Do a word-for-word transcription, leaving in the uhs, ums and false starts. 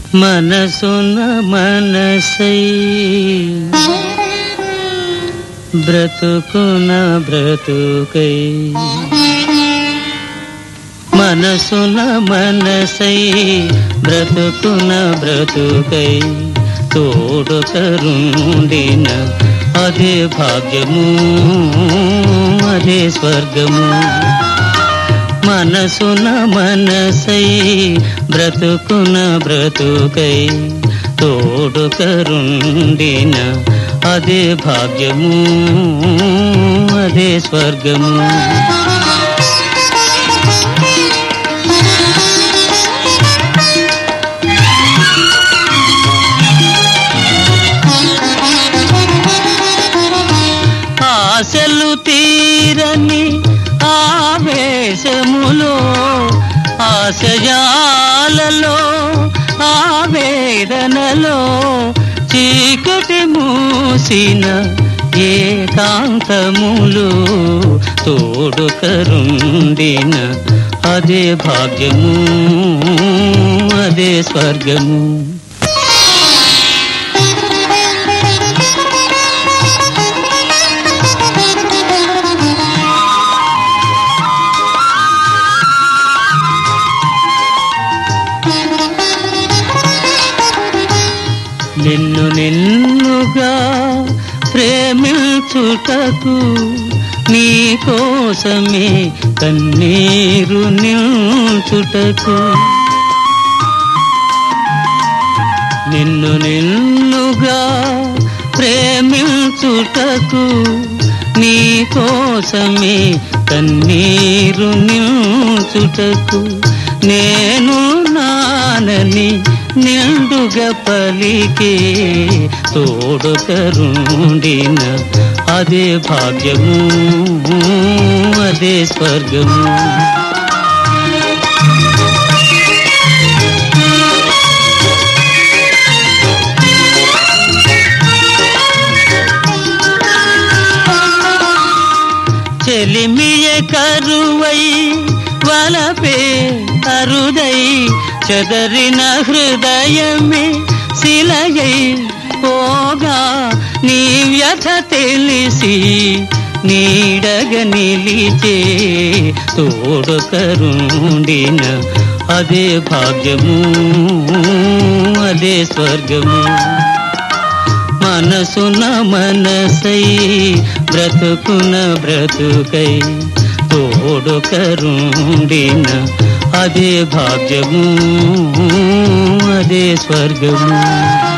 మనసున మనసై బ్రతుకున బ్రతుకై మనసున మనసై బ్రతుకున బ్రతుకై తోడు కరుండిన అదే భాగ్యము అదే స్వర్గము. మనసున మనసై బ్రతుకున బ్రతుకై తోడు కరుండిన అదే భాగ్యము అదే స్వర్గము. ఆశలు తీరని ఆవేశములో ఆశయాలలో ఆవేదనలో చీకటి మూసిన ఏకాంతములు తోడు కరుండిన అదే భాగ్యము అదే స్వర్గము. నిన్ను నిన్నుగా ప్రేమించుటకు నీ కోసమే కన్నీరు నిల్చుటకు నిన్ను నిన్నుగా ప్రేమించుటకు నీ కోసమే కన్నీరు నిల్చుటకు నేను నానని నిండుగా పలికే తోడు కరుండిన అదే భాగ్యము అదే స్వర్గము. చెలిమియే కరువై వలపే అరుదై చెదరిన హృదయమే శిలయై పోగా నీ వ్యథ తెలిసి నీడగ నిలిచే తోడు కరుండిన అదే భాగ్యము అదే స్వర్గము. మనసున మనసై బ్రతుకున బ్రతుకై తోడు కరుండిన అదే భాగ్యము అదే స్వర్గము.